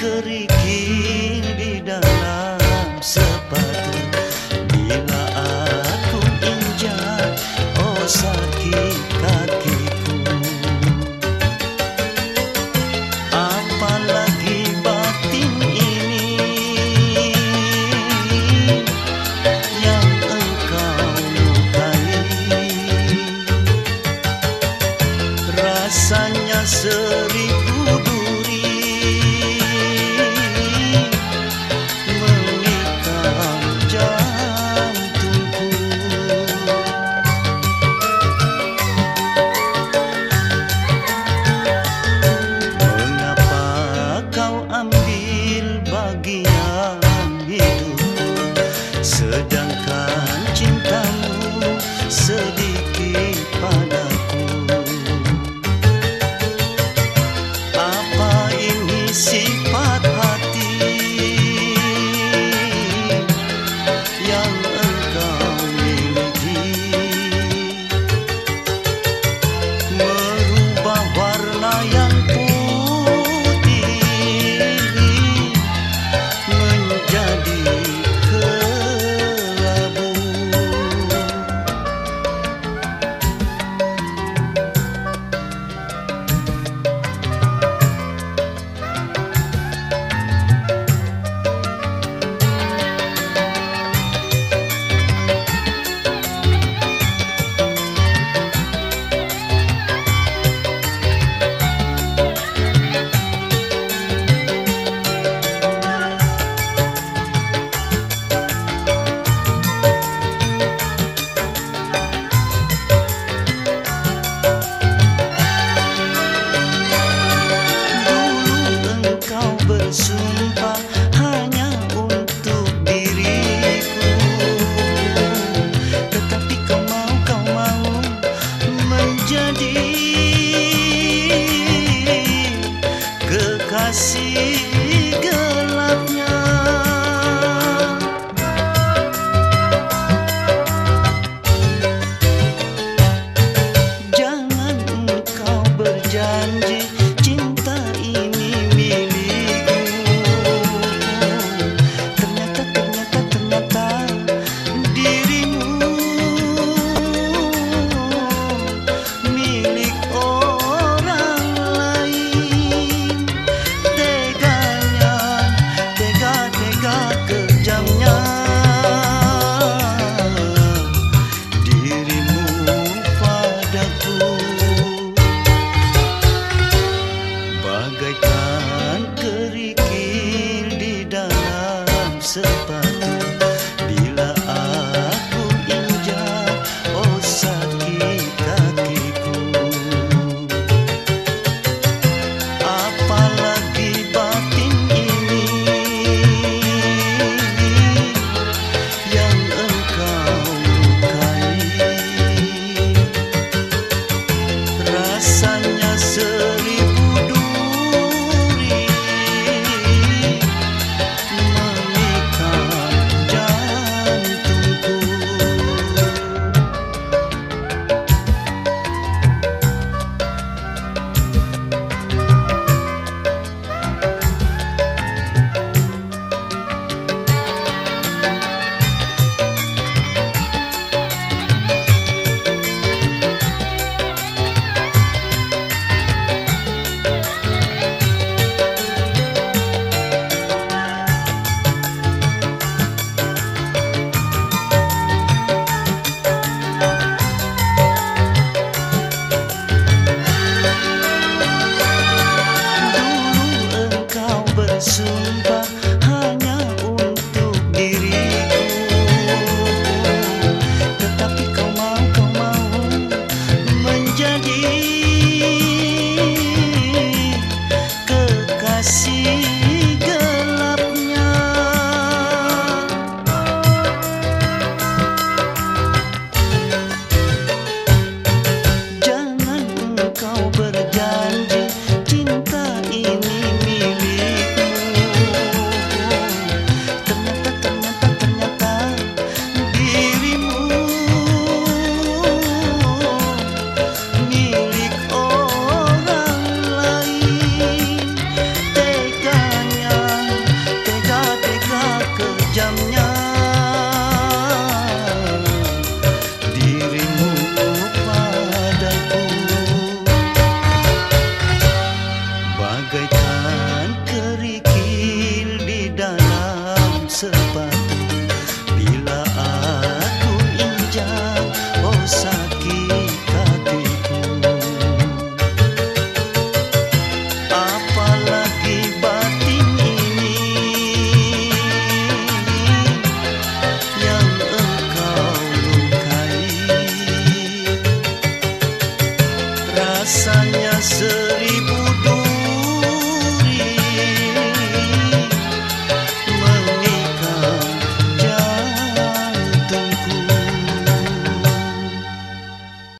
kerikil di dalam sepatu. Bila aku injak, oh sakit kakiku. Apalagi batin ini yang engkau lukai. Rasanya seribu duri memikam jantungku. Mengapa kau ambil bagian hidupku, sedangkan cintamu sedikit padaku? Apa ini sifat hati yang engkau miliki? Merubah warna yang putih menjadi kelabu. Bersumpah hanya untuk diriku, tetapi kau mau menjadi kekasih gelapnya. Jangan engkau berjanji cinta ini bagaikan kerikil di dalam sepatu. Bila aku injak, oh sakit kakiku. Apalagi batin ini yang engkau lukai. Rasanya seribu duri memikam jantungku. Bersumpah hanya untuk diriku, tetapi kau mau menjadi kekasih